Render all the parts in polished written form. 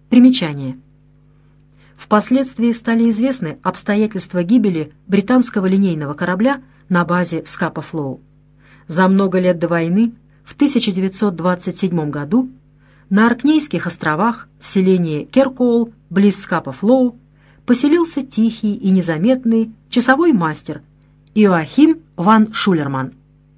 Примечание. Впоследствии стали известны обстоятельства гибели британского линейного корабля на базе в Скапа-Флоу. За много лет до войны, в 1927 году, на Оркнейских островах в селении Керкоул, близ Скапа-Флоу, поселился тихий и незаметный часовой мастер Иоахим ван Шулерман.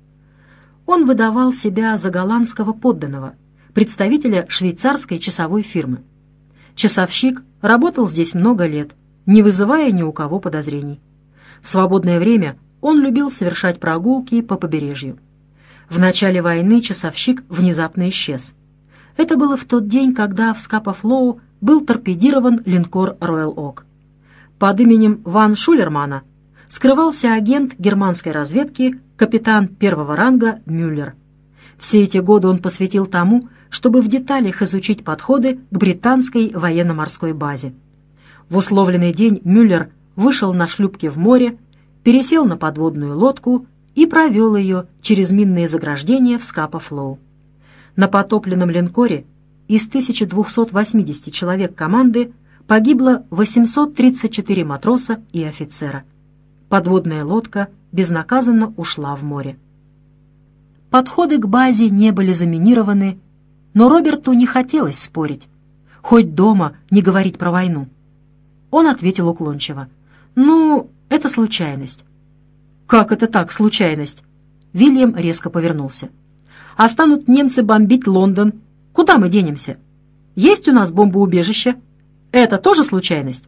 Он выдавал себя за голландского подданного, представителя швейцарской часовой фирмы. Часовщик работал здесь много лет, не вызывая ни у кого подозрений. В свободное время он любил совершать прогулки по побережью. В начале войны часовщик внезапно исчез. Это было в тот день, когда в Скапа-Флоу был торпедирован линкор «Роял Ок». Под именем Ван Шулермана скрывался агент германской разведки, капитан первого ранга Мюллер. Все эти годы он посвятил тому, чтобы в деталях изучить подходы к британской военно-морской базе. В условленный день Мюллер вышел на шлюпке в море, пересел на подводную лодку и провел ее через минные заграждения в Скапа-Флоу. На потопленном линкоре из 1280 человек команды погибло 834 матроса и офицера. Подводная лодка безнаказанно ушла в море. Подходы к базе не были заминированы, но Роберту не хотелось спорить, хоть дома не говорить про войну. Он ответил уклончиво: «Ну, это случайность». «Как это так, случайность?» Вильям резко повернулся. «А станут немцы бомбить Лондон? Куда мы денемся? Есть у нас бомбоубежище? Это тоже случайность?»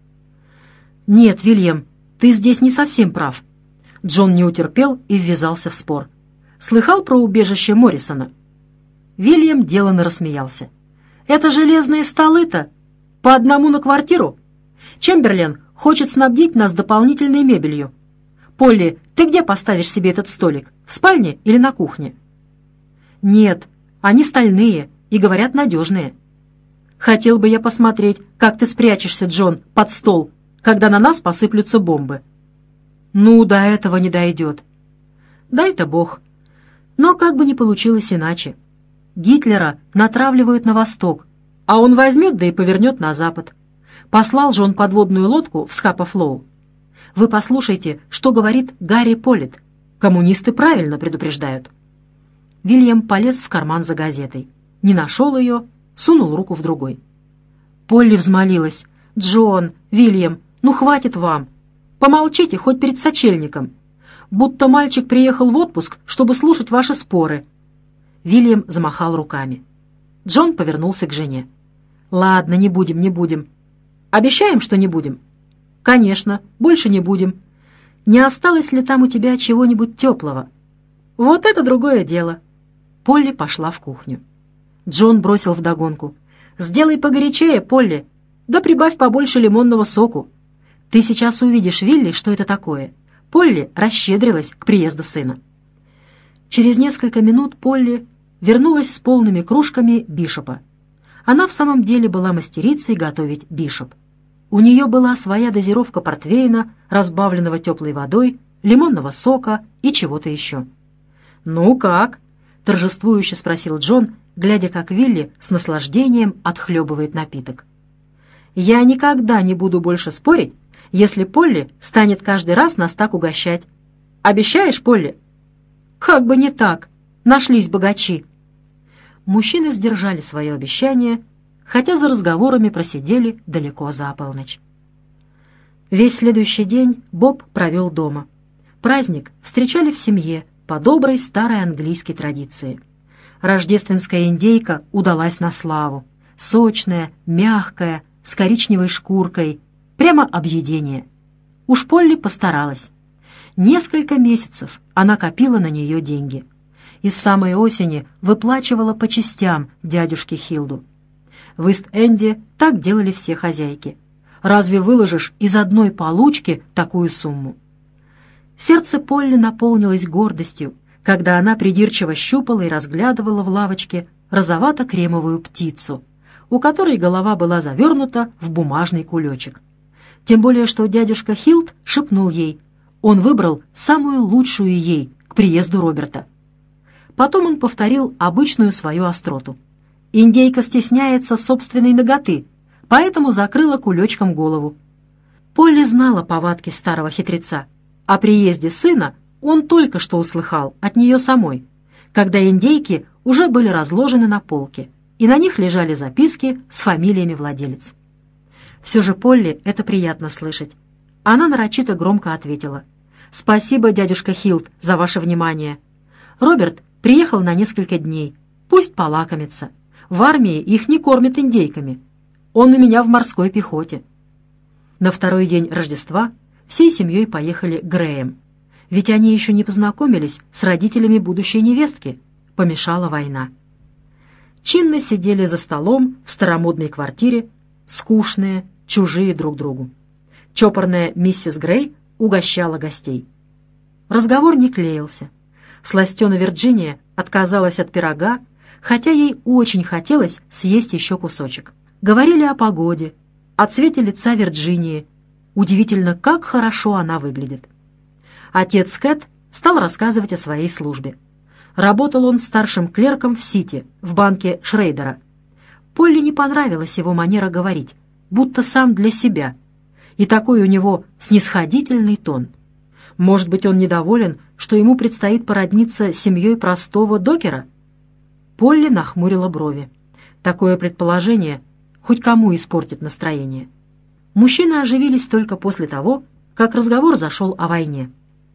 «Нет, Вильям, ты здесь не совсем прав». Джон не утерпел и ввязался в спор. «Слыхал про убежище Моррисона?» Вильям деланно рассмеялся. «Это железные столы-то? По одному на квартиру? Чемберлен хочет снабдить нас дополнительной мебелью. Полли, ты где поставишь себе этот столик? В спальне или на кухне?» «Нет, они стальные и, говорят, надежные». «Хотел бы я посмотреть, как ты спрячешься, Джон, под стол, когда на нас посыплются бомбы». «Ну, до этого не дойдет». «Дай-то Бог». Но как бы ни получилось иначе. Гитлера натравливают на восток, а он возьмет да и повернет на запад. Послал же он подводную лодку в Скапа-Флоу. Вы послушайте, что говорит Гарри Поллит. Коммунисты правильно предупреждают. Вильям полез в карман за газетой. Не нашел ее, сунул руку в другой. Полли взмолилась: «Джон, Вильям, ну хватит вам. Помолчите хоть перед сочельником. Будто мальчик приехал в отпуск, чтобы слушать ваши споры». Вильям замахал руками. Джон повернулся к жене. «Ладно, не будем. Обещаем, что не будем?» «Конечно, больше не будем. Не осталось ли там у тебя чего-нибудь теплого?» «Вот это другое дело». Полли пошла в кухню. Джон бросил вдогонку: «Сделай погорячее, Полли, да прибавь побольше лимонного соку. Ты сейчас увидишь, Вилли, что это такое». Полли расщедрилась к приезду сына. Через несколько минут Полли вернулась с полными кружками бишопа. Она в самом деле была мастерицей готовить бишоп. У нее была своя дозировка портвейна, разбавленного теплой водой, лимонного сока и чего-то еще. «Ну как?» — торжествующе спросил Джон, глядя, как Вилли с наслаждением отхлебывает напиток. «Я никогда не буду больше спорить, если Полли станет каждый раз нас так угощать. Обещаешь, Полли?» «Как бы не так. Нашлись богачи». Мужчины сдержали свое обещание, хотя за разговорами просидели далеко за полночь. Весь следующий день Боб провел дома. Праздник встречали в семье по доброй старой английской традиции. Рождественская индейка удалась на славу. Сочная, мягкая, с коричневой шкуркой. Прямо объедение. Уж Полли постаралась. Несколько месяцев она копила на нее деньги. И с самой осени выплачивала по частям дядюшке Хилду. В Ист-Энде так делали все хозяйки. Разве выложишь из одной получки такую сумму? Сердце Полли наполнилось гордостью, когда она придирчиво щупала и разглядывала в лавочке розовато-кремовую птицу, у которой голова была завернута в бумажный кулечек. Тем более, что дядюшка Хилд шепнул ей: он выбрал самую лучшую ей к приезду Роберта. Потом он повторил обычную свою остроту. «Индейка стесняется собственной наготы, поэтому закрыла кулечком голову. Полли знала повадки старого хитреца. О приезде сына он только что услыхал от нее самой, когда индейки уже были разложены на полке, и на них лежали записки с фамилиями владелец. Все же Полли это приятно слышать. Она нарочито громко ответила: «Спасибо, дядюшка Хилт, за ваше внимание. Роберт приехал на несколько дней. Пусть полакомится. В армии их не кормят индейками. Он у меня в морской пехоте». На второй день Рождества всей семьей поехали к Грэем. Ведь они еще не познакомились с родителями будущей невестки. Помешала война. Чинно сидели за столом в старомодной квартире, скучные, чужие друг другу. Чопорная миссис Грей угощала гостей. Разговор не клеился. Сластена Вирджиния отказалась от пирога, хотя ей очень хотелось съесть еще кусочек. Говорили о погоде, о цвете лица Вирджинии. Удивительно, как хорошо она выглядит. Отец Кэт стал рассказывать о своей службе. Работал он старшим клерком в Сити, в банке Шрейдера. Полли не понравилась его манера говорить, будто сам для себя. И такой у него снисходительный тон. Может быть, он недоволен, что ему предстоит породниться с семьей простого докера? Полли нахмурила брови. Такое предположение хоть кому испортит настроение. Мужчины оживились только после того, как разговор зашел о войне.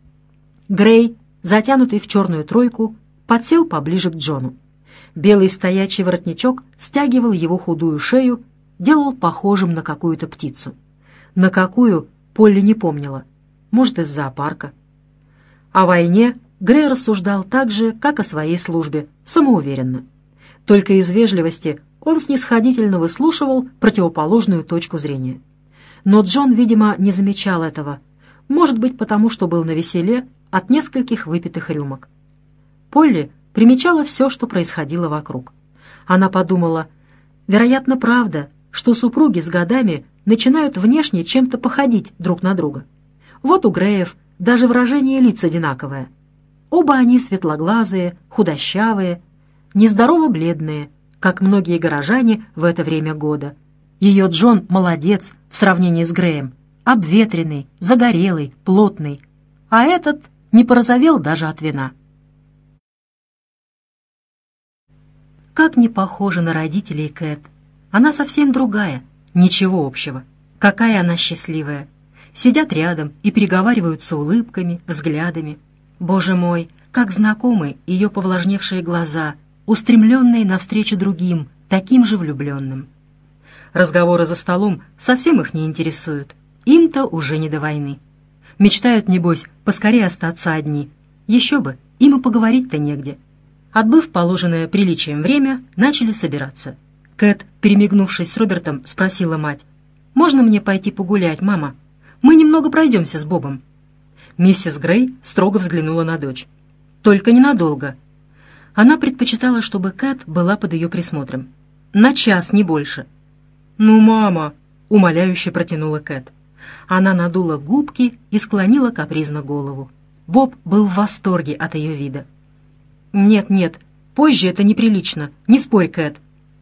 Грей, затянутый в черную тройку, подсел поближе к Джону. Белый стоячий воротничок стягивал его худую шею, делал похожим на какую-то птицу. На какую, Полли не помнила. Может, из зоопарка. О войне Грей рассуждал так же, как о своей службе, самоуверенно. Только из вежливости он снисходительно выслушивал противоположную точку зрения. Но Джон, видимо, не замечал этого. Может быть, потому что был навеселе от нескольких выпитых рюмок. Полли примечала все, что происходило вокруг. Она подумала: вероятно, правда, что супруги с годами начинают внешне чем-то походить друг на друга. Вот у Греев даже выражение лиц одинаковое. Оба они светлоглазые, худощавые, нездорово бледные, как многие горожане в это время года. Ее Джон молодец в сравнении с Греем, обветренный, загорелый, плотный, а этот не порозовел даже от вина. Как не похожа на родителей Кэт. Она совсем другая, ничего общего. Какая она счастливая. Сидят рядом и переговариваются улыбками, взглядами. Боже мой, как знакомы ее повлажневшие глаза, устремленные навстречу другим, таким же влюбленным. Разговоры за столом совсем их не интересуют. Им-то уже не до войны. Мечтают, небось, поскорее остаться одни. Еще бы, им и поговорить-то негде. Отбыв положенное приличием время, начали собираться. Кэт, перемигнувшись с Робертом, спросила мать: «Можно мне пойти погулять, мама? Мы немного пройдемся с Бобом». Миссис Грей строго взглянула на дочь. «Только ненадолго». Она предпочитала, чтобы Кэт была под ее присмотром. «На час, не больше». «Ну, мама!» — умоляюще протянула Кэт. Она надула губки и склонила капризно голову. Боб был в восторге от ее вида. «Нет, позже это неприлично. Не спорь, Кэт».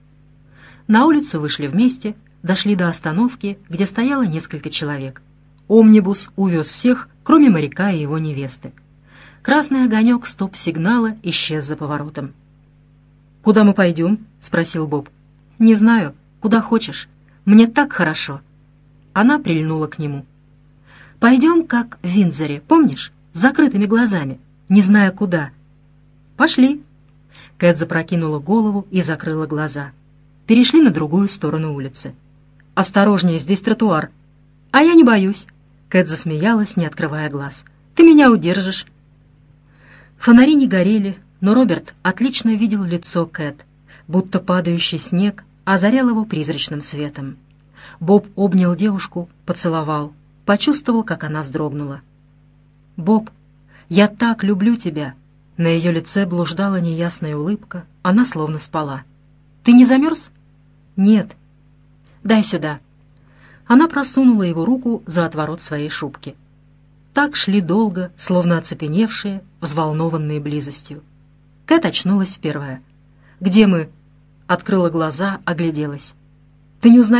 На улицу вышли вместе, дошли до остановки, где стояло несколько человек. Омнибус увез всех, кроме моряка и его невесты. Красный огонек стоп-сигнала исчез за поворотом. «Куда мы пойдем?» — спросил Боб. «Не знаю. Куда хочешь. Мне так хорошо». Она прильнула к нему. «Пойдем, как в Виндзоре, помнишь? С закрытыми глазами, не зная куда». «Пошли». Кэт запрокинула голову и закрыла глаза. Перешли на другую сторону улицы. «Осторожнее, здесь тротуар». «А я не боюсь». Кэт засмеялась, не открывая глаз. «Ты меня удержишь». Фонари не горели, но Роберт отлично видел лицо Кэт, будто падающий снег озарял его призрачным светом. Боб обнял девушку, поцеловал, почувствовал, как она вздрогнула. «Боб, я так люблю тебя!» На ее лице блуждала неясная улыбка, она словно спала. «Ты не замерз?» «Нет». «Дай сюда». Она просунула его руку за отворот своей шубки. Так шли долго, словно оцепеневшие, взволнованные близостью. Кэт очнулась первая. «Где мы?» Открыла глаза, огляделась. «Ты не узнаешь?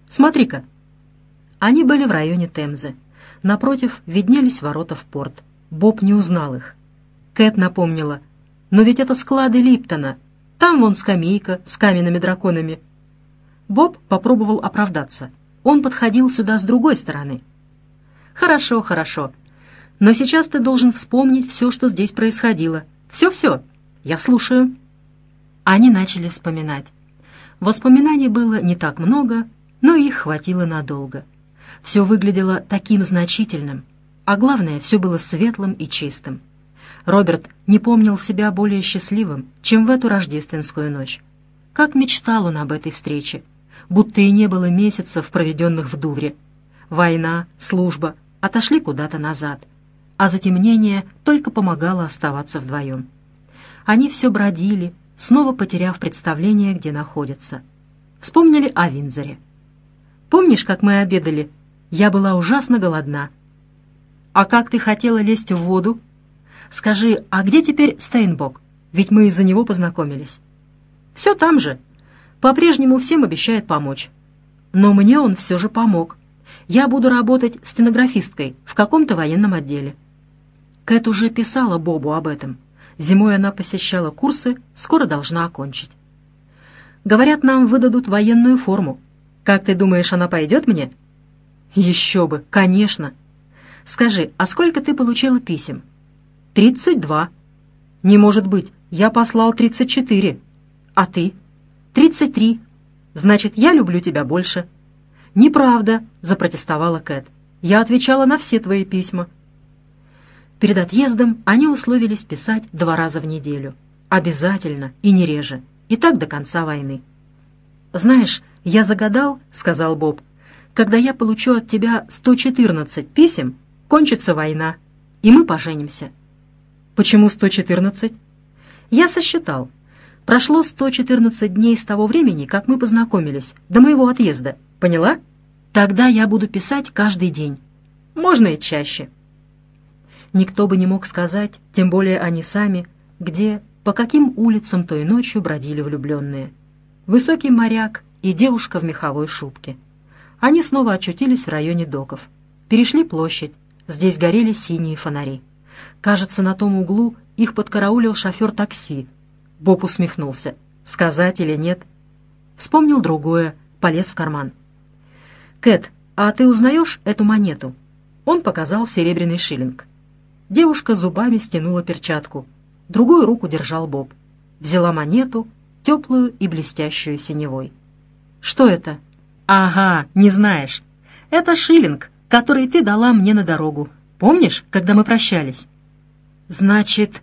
Смотри-ка». Они были в районе Темзы. Напротив виднелись ворота в порт. Боб не узнал их. Кэт напомнила: «Но ведь это склады Липтона. Там вон скамейка с каменными драконами». Боб попробовал оправдаться. Он подходил сюда с другой стороны. «Хорошо, хорошо. Но сейчас ты должен вспомнить все, что здесь происходило. Все-все. Я слушаю». Они начали вспоминать. Воспоминаний было не так много, но их хватило надолго. Все выглядело таким значительным, а главное, все было светлым и чистым. Роберт не помнил себя более счастливым, чем в эту рождественскую ночь. Как мечтал он об этой встрече, будто и не было месяцев, проведенных в Дувре. Война, служба отошли куда-то назад, а затемнение только помогало оставаться вдвоем. Они все бродили, снова потеряв представление, где находятся. Вспомнили о Виндзоре. «Помнишь, как мы обедали? Я была ужасно голодна». «А как ты хотела лезть в воду? Скажи, а где теперь Стейнбок? Ведь мы из-за него познакомились». «Все там же. По-прежнему всем обещает помочь. Но мне он все же помог. Я буду работать стенографисткой в каком-то военном отделе». Кэт уже писала Бобу об этом. Зимой она посещала курсы, скоро должна окончить. «Говорят, нам выдадут военную форму. Как ты думаешь, она пойдет мне?» «Еще бы, конечно. Скажи, а сколько ты получила писем?» 32. «Не может быть, я послал 34. А ты?» 33. «Значит, я люблю тебя больше». «Неправда», — запротестовала Кэт. «Я отвечала на все твои письма». Перед отъездом они условились писать 2 раза в неделю. Обязательно и не реже. И так до конца войны. «Знаешь, я загадал, — сказал Боб, — когда я получу от тебя 114 писем, кончится война, и мы поженимся». «Почему 114?» «Я сосчитал. Прошло 114 дней с того времени, как мы познакомились, до моего отъезда. Поняла? Тогда я буду писать каждый день. Можно и чаще». Никто бы не мог сказать, тем более они сами, где, по каким улицам той ночью бродили влюбленные. Высокий моряк и девушка в меховой шубке. Они снова очутились в районе доков. Перешли площадь. Здесь горели синие фонари. Кажется, на том углу их подкараулил шофер такси. Боб усмехнулся. Сказать или нет? Вспомнил другое, полез в карман. «Кэт, а ты узнаешь эту монету?» Он показал серебряный шиллинг. Девушка зубами стянула перчатку. Другую руку держал Боб. Взяла монету, теплую и блестящую синевой. «Что это?» «Ага, не знаешь. Это шиллинг, который ты дала мне на дорогу. Помнишь, когда мы прощались?» «Значит...»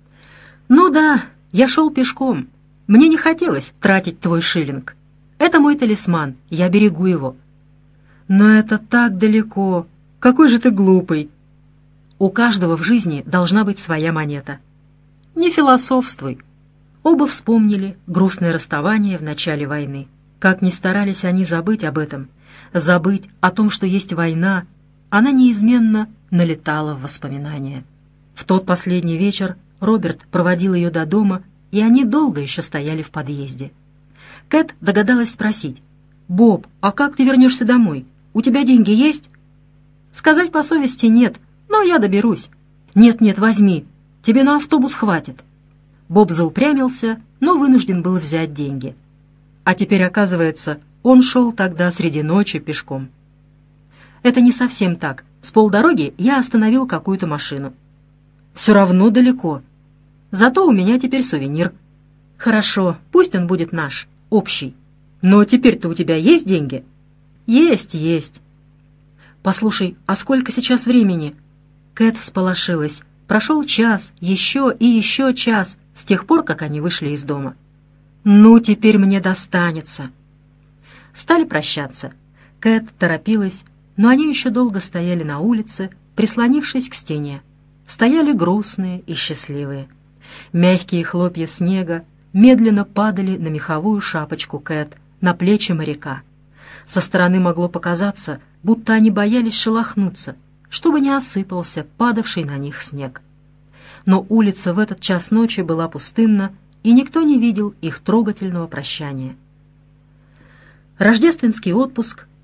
«Ну да, я шел пешком. Мне не хотелось тратить твой шиллинг. Это мой талисман, я берегу его». «Но это так далеко. Какой же ты глупый». «У каждого в жизни должна быть своя монета». «Не философствуй». Оба вспомнили грустное расставание в начале войны. Как ни старались они забыть об этом, забыть о том, что есть война, она неизменно налетала в воспоминания. В тот последний вечер Роберт проводил ее до дома, и они долго еще стояли в подъезде. Кэт догадалась спросить: «Боб, а как ты вернешься домой? У тебя деньги есть?» «Сказать по совести нет, но я доберусь». «Нет-нет, возьми, тебе на автобус хватит». Боб заупрямился, но вынужден был взять деньги. А теперь, оказывается, он шел тогда среди ночи пешком. «Это не совсем так. С полдороги я остановил какую-то машину». «Все равно далеко. Зато у меня теперь сувенир». «Хорошо, пусть он будет наш, общий. Но теперь-то у тебя есть деньги?» «Есть, есть». «Послушай, а сколько сейчас времени?» Кэт всполошилась. Прошел час, еще и еще час, с тех пор, как они вышли из дома. «Ну, теперь мне достанется». Стали прощаться. Кэт торопилась, но они еще долго стояли на улице, прислонившись к стене. Стояли грустные и счастливые. Мягкие хлопья снега медленно падали на меховую шапочку Кэт, на плечи моряка. Со стороны могло показаться, будто они боялись шелохнуться, чтобы не осыпался падавший на них снег. Но улица в этот час ночи была пустынна, и никто не видел их трогательного прощания. Рождественский отпуск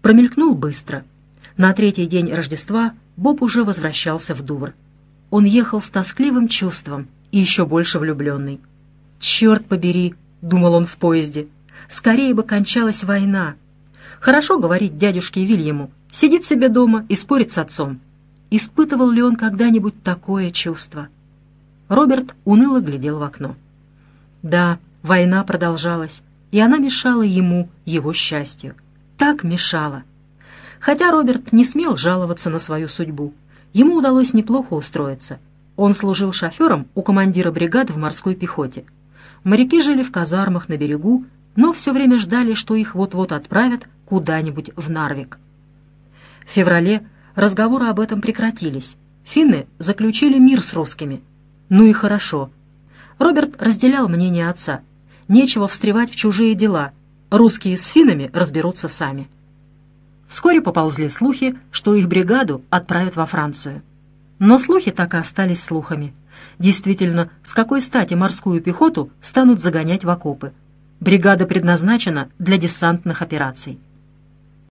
промелькнул быстро. На третий день Рождества Боб уже возвращался в Дувр. Он ехал с тоскливым чувством и еще больше влюбленный. «Черт побери!» — думал он в поезде. «Скорее бы кончалась война. Хорошо говорить дядюшке Вильяму, сидит себе дома и спорит с отцом. Испытывал ли он когда-нибудь такое чувство?» Роберт уныло глядел в окно. Да, война продолжалась, и она мешала ему, его счастью. Так мешала. Хотя Роберт не смел жаловаться на свою судьбу. Ему удалось неплохо устроиться. Он служил шофером у командира бригады в морской пехоте. Моряки жили в казармах на берегу, но все время ждали, что их вот-вот отправят куда-нибудь в Нарвик. В феврале разговоры об этом прекратились. Финны заключили мир с русскими. Ну и хорошо. Роберт разделял мнение отца. Нечего встревать в чужие дела. Русские с финнами разберутся сами. Вскоре поползли слухи, что их бригаду отправят во Францию. Но слухи так и остались слухами. Действительно, с какой стати морскую пехоту станут загонять в окопы? Бригада предназначена для десантных операций.